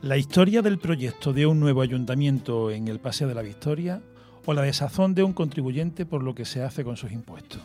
La historia del proyecto de un nuevo ayuntamiento en el Paseo de la Victoria o la desazón de un contribuyente por lo que se hace con sus impuestos.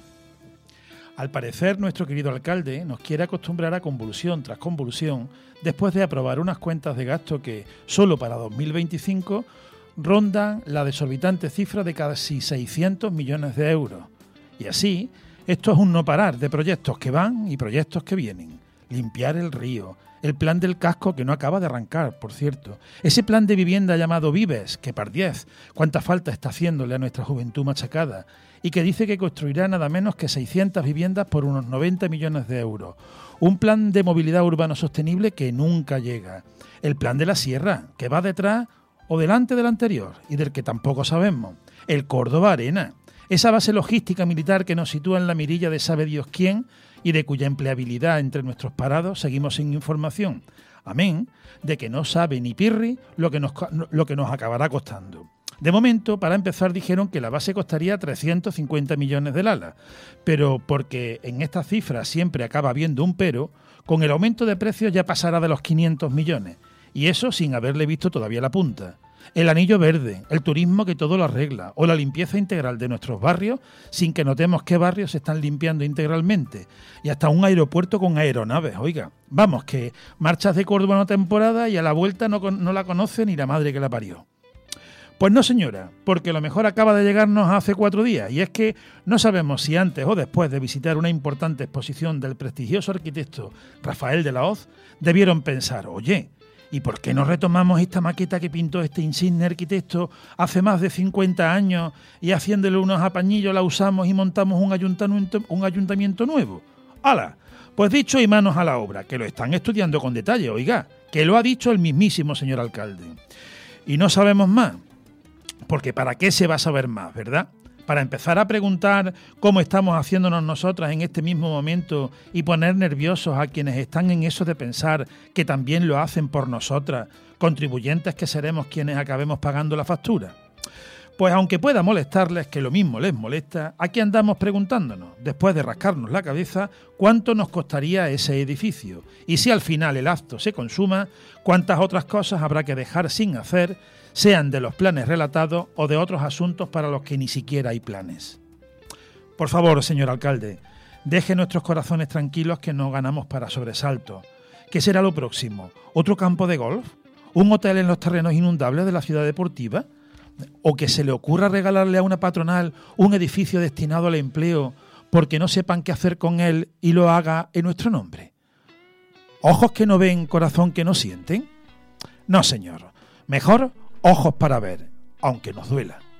Al parecer, nuestro querido alcalde nos quiere acostumbrar a convulsión tras convulsión después de aprobar unas cuentas de gasto que, solo para 2025, rondan la desorbitante cifra de casi 600 millones de euros. Y así, esto es un no parar de proyectos que van y proyectos que vienen. Limpiar el río, el plan del casco que no acaba de arrancar, por cierto, ese plan de vivienda llamado Vives, que par 10, cuánta falta está haciéndole a nuestra juventud machacada, y que dice que construirá nada menos que 600 viviendas por unos 90 millones de euros. Un plan de movilidad urbano sostenible que nunca llega. El plan de la Sierra, que va detrás o delante del anterior, y del que tampoco sabemos. El Córdoba Arena, esa base logística militar que nos sitúa en la mirilla de sabe Dios quién y de cuya empleabilidad entre nuestros parados seguimos sin información. Amén de que no sabe ni pirri lo que nos acabará costando. De momento, para empezar, dijeron que la base costaría 350 millones del ala, pero porque en estas cifras siempre acaba habiendo un pero, con el aumento de precios ya pasará de los 500 millones, y eso sin haberle visto todavía la punta. El anillo verde, el turismo que todo lo arregla, o la limpieza integral de nuestros barrios sin que notemos qué barrios se están limpiando integralmente, y hasta un aeropuerto con aeronaves, oiga. Vamos, que marchas de Córdoba una temporada y a la vuelta no la conoce ni la madre que la parió. Pues no, señora, porque lo mejor acaba de llegarnos hace 4 días, y es que no sabemos si antes o después de visitar una importante exposición del prestigioso arquitecto Rafael de la Hoz, debieron pensar, oye, ¿y por qué no retomamos esta maqueta que pintó este insigne arquitecto hace más de 50 años y haciéndole unos apañillos la usamos y montamos un ayuntamiento nuevo? ¡Hala! Pues dicho y manos a la obra, que lo están estudiando con detalle, oiga, que lo ha dicho el mismísimo señor alcalde. Y no sabemos más. Porque ¿para qué se va a saber más, verdad? Para empezar a preguntar cómo estamos haciéndonos nosotras en este mismo momento y poner nerviosos a quienes están en eso de pensar que también lo hacen por nosotras, contribuyentes que seremos quienes acabemos pagando la factura. Pues aunque pueda molestarles, que lo mismo les molesta, aquí andamos preguntándonos, después de rascarnos la cabeza, cuánto nos costaría ese edificio y si al final el acto se consuma, cuántas otras cosas habrá que dejar sin hacer, sean de los planes relatados o de otros asuntos para los que ni siquiera hay planes. Por favor, señor alcalde, deje nuestros corazones tranquilos que no ganamos para sobresaltos. ¿Qué será lo próximo? ¿Otro campo de golf? ¿Un hotel en los terrenos inundables de la ciudad deportiva? ¿O que se le ocurra regalarle a una patronal un edificio destinado al empleo porque no sepan qué hacer con él y lo haga en nuestro nombre? ¿Ojos que no ven, corazón que no sienten? No, señor. Mejor ojos para ver, aunque nos duela.